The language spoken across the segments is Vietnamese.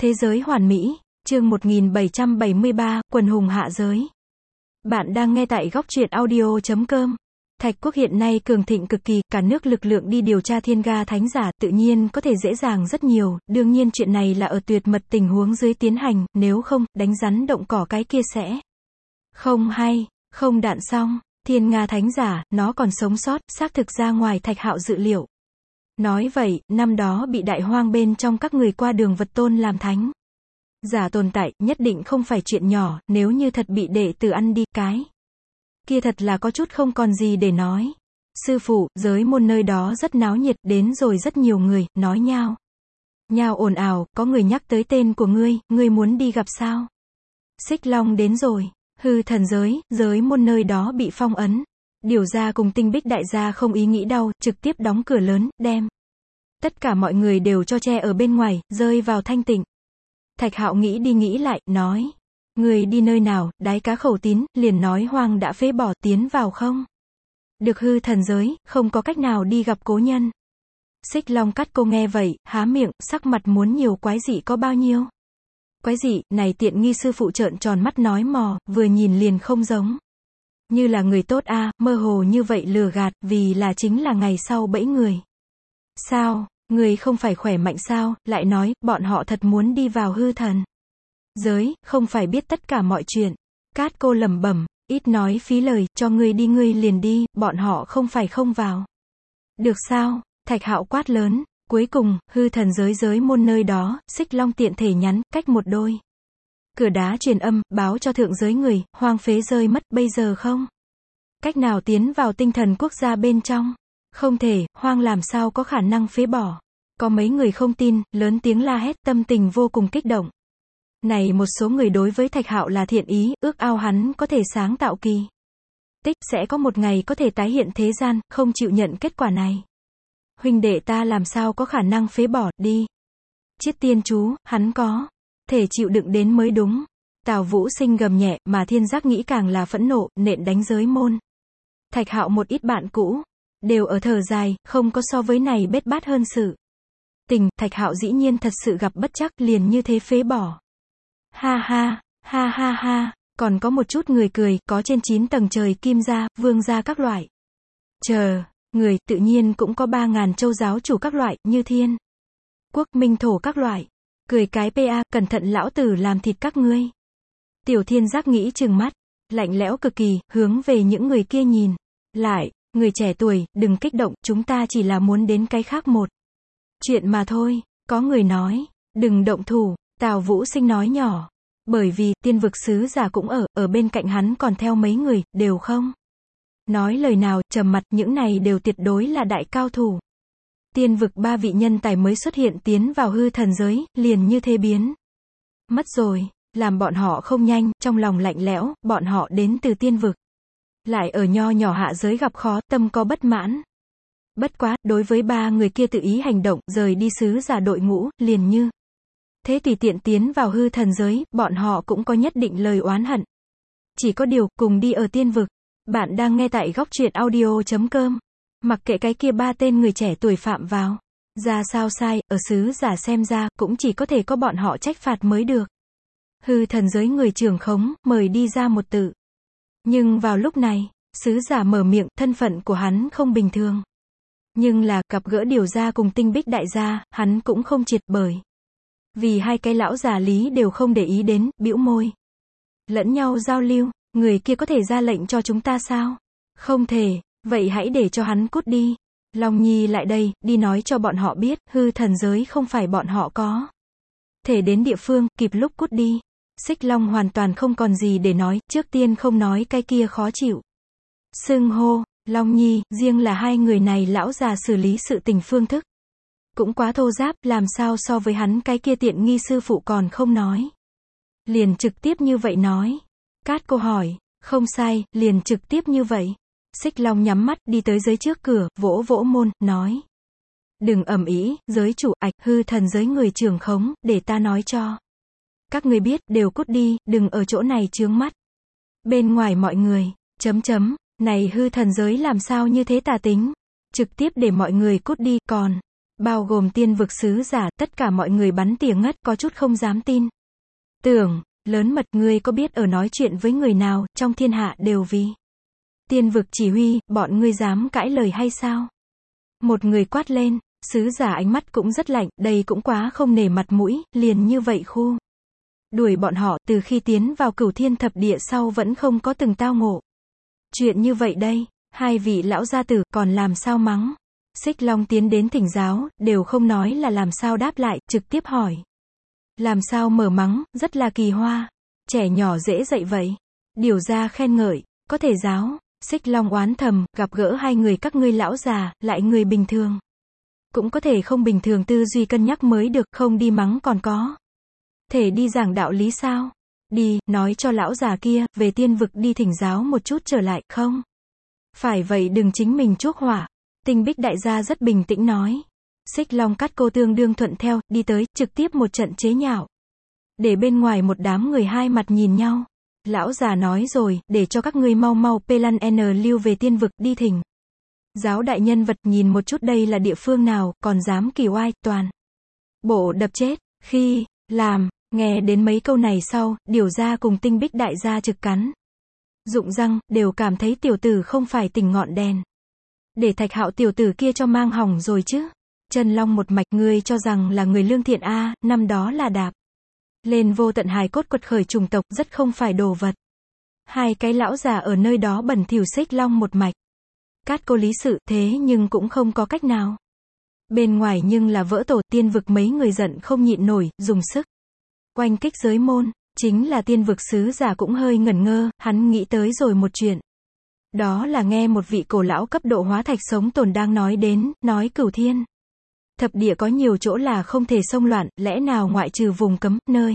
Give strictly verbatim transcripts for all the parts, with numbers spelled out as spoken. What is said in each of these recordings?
Thế giới hoàn mỹ, chương một nghìn bảy trăm bảy mươi ba, quần hùng hạ giới. Bạn đang nghe tại góc truyện audio chấm com. Thạch quốc hiện nay cường thịnh cực kỳ, cả nước lực lượng đi điều tra thiên ga thánh giả tự nhiên có thể dễ dàng rất nhiều, đương nhiên chuyện này là ở tuyệt mật tình huống dưới tiến hành, nếu không, đánh rắn động cỏ cái kia sẽ không hay, không đạn xong, thiên nga thánh giả, nó còn sống sót, xác thực ra ngoài Thạch Hạo dự liệu. Nói vậy, năm đó bị đại hoang bên trong các người qua đường vật tôn làm thánh giả tồn tại, nhất định không phải chuyện nhỏ, nếu như thật bị đệ tử ăn đi, cái kia thật là có chút không còn gì để nói. Sư phụ, giới môn nơi đó rất náo nhiệt, đến rồi rất nhiều người, nói nhao nhao ồn ào, có người nhắc tới tên của ngươi, ngươi muốn đi gặp sao? Xích Long đến rồi, hư thần giới, giới môn nơi đó bị phong ấn. Điều gia cùng Tinh Bích đại gia không ý nghĩ đau, trực tiếp đóng cửa lớn, đem tất cả mọi người đều cho che ở bên ngoài, rơi vào thanh tịnh. Thạch Hạo nghĩ đi nghĩ lại, nói, người đi nơi nào, đái cá khẩu tín, liền nói hoang đã phế bỏ, tiến vào không được hư thần giới, không có cách nào đi gặp cố nhân. Xích Long cắt cô nghe vậy, há miệng, sắc mặt muốn nhiều quái dị có bao nhiêu. Quái dị, này tiện nghi sư phụ trợn tròn mắt nói mò, vừa nhìn liền không giống như là người tốt a, à, mơ hồ như vậy lừa gạt, vì là chính là ngày sau bẫy người. Sao, người không phải khỏe mạnh sao, lại nói, bọn họ thật muốn đi vào hư thần giới, không phải biết tất cả mọi chuyện. Cát cô lẩm bẩm, ít nói phí lời, cho ngươi đi ngươi liền đi, bọn họ không phải không vào được sao? Thạch Hạo quát lớn. Cuối cùng, hư thần giới giới môn nơi đó, Xích Long tiện thể nhắn, cách một đôi cửa đá truyền âm, báo cho thượng giới người, hoang phế rơi mất, bây giờ không cách nào tiến vào tinh thần quốc gia bên trong. Không thể, hoang làm sao có khả năng phế bỏ. Có mấy người không tin, lớn tiếng la hét, tâm tình vô cùng kích động. Này một số người đối với Thạch Hạo là thiện ý, ước ao hắn có thể sáng tạo kỳ tích, sẽ có một ngày có thể tái hiện thế gian, không chịu nhận kết quả này. Huynh đệ ta làm sao có khả năng phế bỏ, đi. Chiết tiên chú, hắn có thể chịu đựng đến mới đúng. Tào Vũ Sinh gầm nhẹ, mà Thiên Giác nghĩ càng là phẫn nộ, nện đánh giới môn. Thạch Hạo một ít bạn cũ đều ở thở dài, không có so với này bết bát hơn sự tình. Thạch Hạo dĩ nhiên thật sự gặp bất trắc, liền như thế phế bỏ. Ha ha, ha ha ha, còn có một chút người cười, có trên chín tầng trời kim gia, vương gia các loại. Chờ, người, tự nhiên cũng có ba ngàn châu giáo chủ các loại, như thiên quốc minh thổ các loại. Cười cái pa, cẩn thận lão tử làm thịt các ngươi. Tiểu Thiên Giác nghĩ trừng mắt, lạnh lẽo cực kỳ, hướng về những người kia nhìn lại, người trẻ tuổi, đừng kích động, chúng ta chỉ là muốn đến cái khác một chuyện mà thôi. Có người nói, đừng động thủ. Tào Vũ Sinh nói nhỏ, bởi vì tiên vực sứ giả cũng ở, ở bên cạnh hắn còn theo mấy người, đều không nói lời nào, trầm mặt, những này đều tuyệt đối là đại cao thủ. Tiên vực ba vị nhân tài mới xuất hiện tiến vào hư thần giới, liền như thế biến mất rồi, làm bọn họ không nhanh, trong lòng lạnh lẽo, bọn họ đến từ tiên vực, lại ở nho nhỏ hạ giới gặp khó, tâm có bất mãn. Bất quá, đối với ba người kia tự ý hành động, rời đi sứ giả đội ngũ, liền như thế tùy tiện tiến vào hư thần giới, bọn họ cũng có nhất định lời oán hận. Chỉ có điều, cùng đi ở tiên vực. Bạn đang nghe tại góc truyện audio chấm com. Mặc kệ cái kia ba tên người trẻ tuổi phạm vào ra sao sai, ở sứ giả xem ra, cũng chỉ có thể có bọn họ trách phạt mới được. Hư thần giới người trưởng khống, mời đi ra một tự. Nhưng vào lúc này, sứ giả mở miệng, thân phận của hắn không bình thường. Nhưng là, gặp gỡ điều gia cùng Tinh Bích đại gia, hắn cũng không triệt bởi. Vì hai cái lão già lý đều không để ý đến, bĩu môi. Lẫn nhau giao lưu, người kia có thể ra lệnh cho chúng ta sao? Không thể, vậy hãy để cho hắn cút đi. Long Nhi lại đây, đi nói cho bọn họ biết, hư thần giới không phải bọn họ có thể đến địa phương, kịp lúc cút đi. Xích Long hoàn toàn không còn gì để nói, trước tiên không nói cái kia khó chịu xưng hô, Long Nhi, riêng là hai người này lão già xử lý sự tình phương thức cũng quá thô giáp, làm sao so với hắn cái kia tiện nghi sư phụ còn không nói. Liền trực tiếp như vậy nói. Cát cô hỏi, không sai, liền trực tiếp như vậy. Xích Long nhắm mắt, đi tới giới trước cửa, vỗ vỗ môn, nói. Đừng ầm ĩ, giới chủ, ạch, hư thần giới người trưởng khống, để ta nói cho các người biết, đều cút đi, đừng ở chỗ này chướng mắt. Bên ngoài mọi người, chấm chấm, này hư thần giới làm sao như thế tà tính. Trực tiếp để mọi người cút đi, còn bao gồm tiên vực sứ giả, tất cả mọi người bắn tỉa ngất, có chút không dám tin. Tưởng, lớn mật, ngươi có biết ở nói chuyện với người nào, trong thiên hạ đều vì tiên vực chỉ huy, bọn ngươi dám cãi lời hay sao? Một người quát lên, sứ giả ánh mắt cũng rất lạnh, đây cũng quá không nể mặt mũi, liền như vậy khu. Đuổi bọn họ, từ khi tiến vào cửu thiên thập địa sau vẫn không có từng tao ngộ. Chuyện như vậy đây, hai vị lão gia tử, còn làm sao mắng? Xích Long tiến đến thỉnh giáo, đều không nói là làm sao đáp lại, trực tiếp hỏi. Làm sao mở mắng, rất là kỳ hoa. Trẻ nhỏ dễ dạy vậy. Điều ra khen ngợi, có thể giáo. Xích Long oán thầm, gặp gỡ hai người các ngươi lão già, lại người bình thường. Cũng có thể không bình thường, tư duy cân nhắc mới được, không đi mắng còn có. Thể đi giảng đạo lý sao? Đi, nói cho lão già kia, về tiên vực đi thỉnh giáo một chút trở lại, không? Phải vậy đừng chính mình chuốc hỏa. Tinh Bích đại gia rất bình tĩnh nói. Xích Long cắt cô tương đương thuận theo, đi tới, trực tiếp một trận chế nhạo. Để bên ngoài một đám người hai mặt nhìn nhau. Lão già nói rồi, để cho các ngươi mau mau Pelan N lưu về tiên vực, đi thỉnh giáo đại nhân vật, nhìn một chút đây là địa phương nào, còn dám kỳ oai, toàn bộ đập chết. Khi làm, nghe đến mấy câu này sau, Điều gia cùng Tinh Bích đại gia trực cắn dụng răng, đều cảm thấy tiểu tử không phải tỉnh ngọn đèn. Để Thạch Hạo tiểu tử kia cho mang hỏng rồi chứ. Chân long một mạch, ngươi cho rằng là người lương thiện a, à, năm đó là đạp lên vô tận hài cốt quật khởi chủng tộc, rất không phải đồ vật. Hai cái lão già ở nơi đó bẩn thỉu Xích Long một mạch. Cát cô lý sự, thế nhưng cũng không có cách nào. Bên ngoài nhưng là vỡ tổ, tiên vực mấy người giận không nhịn nổi, dùng sức oanh kích giới môn. Chính là tiên vực sứ giả cũng hơi ngẩn ngơ, hắn nghĩ tới rồi một chuyện. Đó là nghe một vị cổ lão cấp độ hóa thạch sống tồn đang nói đến, nói cửu thiên thập địa có nhiều chỗ là không thể xông loạn, lẽ nào ngoại trừ vùng cấm, nơi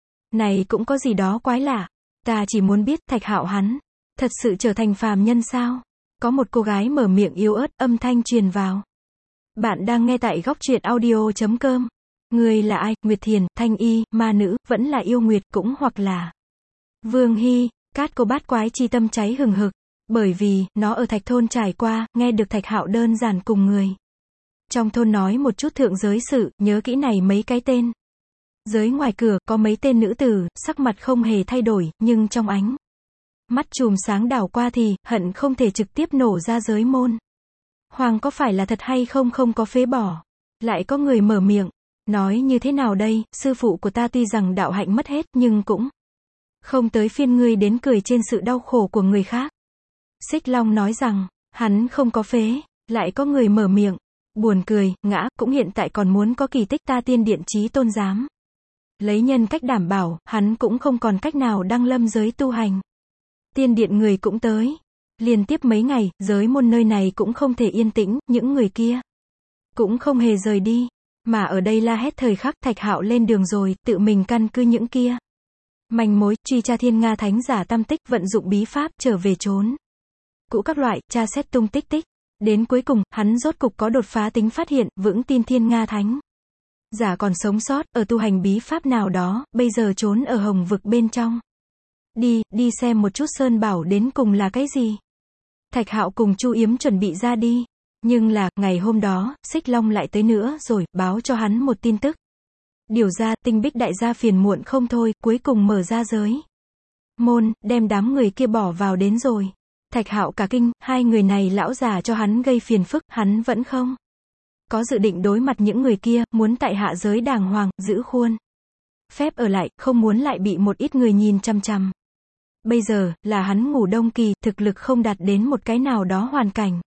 này cũng có gì đó quái lạ. Ta chỉ muốn biết, Thạch Hạo hắn thật sự trở thành phàm nhân sao? Có một cô gái mở miệng yếu ớt, âm thanh truyền vào. Bạn đang nghe tại góc truyện audio chấm com. Người là ai? Nguyệt Thiền, Thanh Y, ma nữ, vẫn là yêu Nguyệt, cũng hoặc là Vương Hy. Cát cô bát quái chi tâm cháy hừng hực, bởi vì nó ở Thạch thôn trải qua, nghe được Thạch Hạo đơn giản cùng người trong thôn nói một chút thượng giới sự, nhớ kỹ này mấy cái tên. Giới ngoài cửa, có mấy tên nữ tử, sắc mặt không hề thay đổi, nhưng trong ánh mắt chùm sáng đảo qua thì, hận không thể trực tiếp nổ ra giới môn. Hoàng có phải là thật hay không không có phế bỏ. Lại có người mở miệng, nói như thế nào đây, sư phụ của ta tuy rằng đạo hạnh mất hết, nhưng cũng không tới phiên ngươi đến cười trên sự đau khổ của người khác. Xích Long nói rằng, hắn không có phế. Lại có người mở miệng, buồn cười, ngã, cũng hiện tại còn muốn có kỳ tích, ta tiên điện chí tôn giám lấy nhân cách đảm bảo, hắn cũng không còn cách nào đăng lâm giới tu hành. Tiên điện người cũng tới. Liên tiếp mấy ngày, giới môn nơi này cũng không thể yên tĩnh, những người kia cũng không hề rời đi. Mà ở đây la hét thời khắc, Thạch Hạo lên đường rồi, tự mình căn cứ những kia manh mối, truy tra thiên nga thánh giả tam tích, vận dụng bí pháp, trở về trốn cũ các loại, tra xét tung tích tích. Đến cuối cùng, hắn rốt cục có đột phá tính phát hiện, vững tin thiên nga thánh giả còn sống sót, ở tu hành bí pháp nào đó, bây giờ trốn ở hồng vực bên trong. Đi, đi xem một chút Sơn Bảo đến cùng là cái gì. Thạch Hạo cùng Chu Yếm chuẩn bị ra đi. Nhưng là, ngày hôm đó, Xích Long lại tới nữa rồi, báo cho hắn một tin tức. Điều ra, Tinh Bích đại gia phiền muộn không thôi, cuối cùng mở ra giới môn, đem đám người kia bỏ vào đến rồi. Thạch Hạo cả kinh, hai người này lão già cho hắn gây phiền phức, hắn vẫn không có dự định đối mặt những người kia, muốn tại hạ giới đàng hoàng, giữ khuôn phép ở lại, không muốn lại bị một ít người nhìn chăm chăm. Bây giờ, là hắn ngủ đông kỳ, thực lực không đạt đến một cái nào đó hoàn cảnh.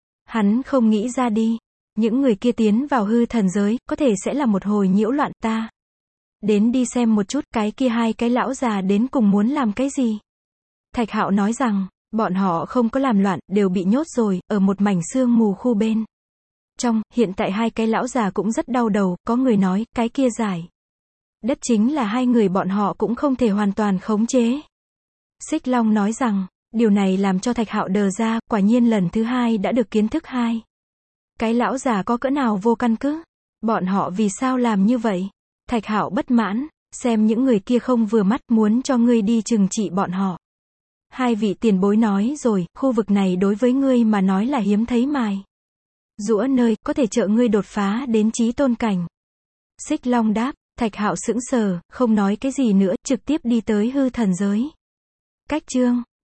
Hắn không nghĩ ra đi. Những người kia tiến vào hư thần giới, có thể sẽ là một hồi nhiễu loạn, ta đến đi xem một chút, cái kia hai cái lão già đến cùng muốn làm cái gì. Thạch Hạo nói rằng, bọn họ không có làm loạn, đều bị nhốt rồi, ở một mảnh sương mù khu bên trong. Hiện tại hai cái lão già cũng rất đau đầu, có người nói, cái kia giải đất chính là hai người bọn họ cũng không thể hoàn toàn khống chế. Xích Long nói rằng, điều này làm cho Thạch Hạo đờ ra, quả nhiên lần thứ hai đã được kiến thức hai cái lão già có cỡ nào vô căn cứ. Bọn họ vì sao làm như vậy? Thạch Hạo bất mãn, xem những người kia không vừa mắt, muốn cho ngươi đi trừng trị bọn họ. Hai vị tiền bối nói rồi, khu vực này đối với ngươi mà nói là hiếm thấy mài Giũa nơi, có thể trợ ngươi đột phá đến chí tôn cảnh. Xích Long đáp, Thạch Hạo sững sờ, không nói cái gì nữa, trực tiếp đi tới hư thần giới. Cách chương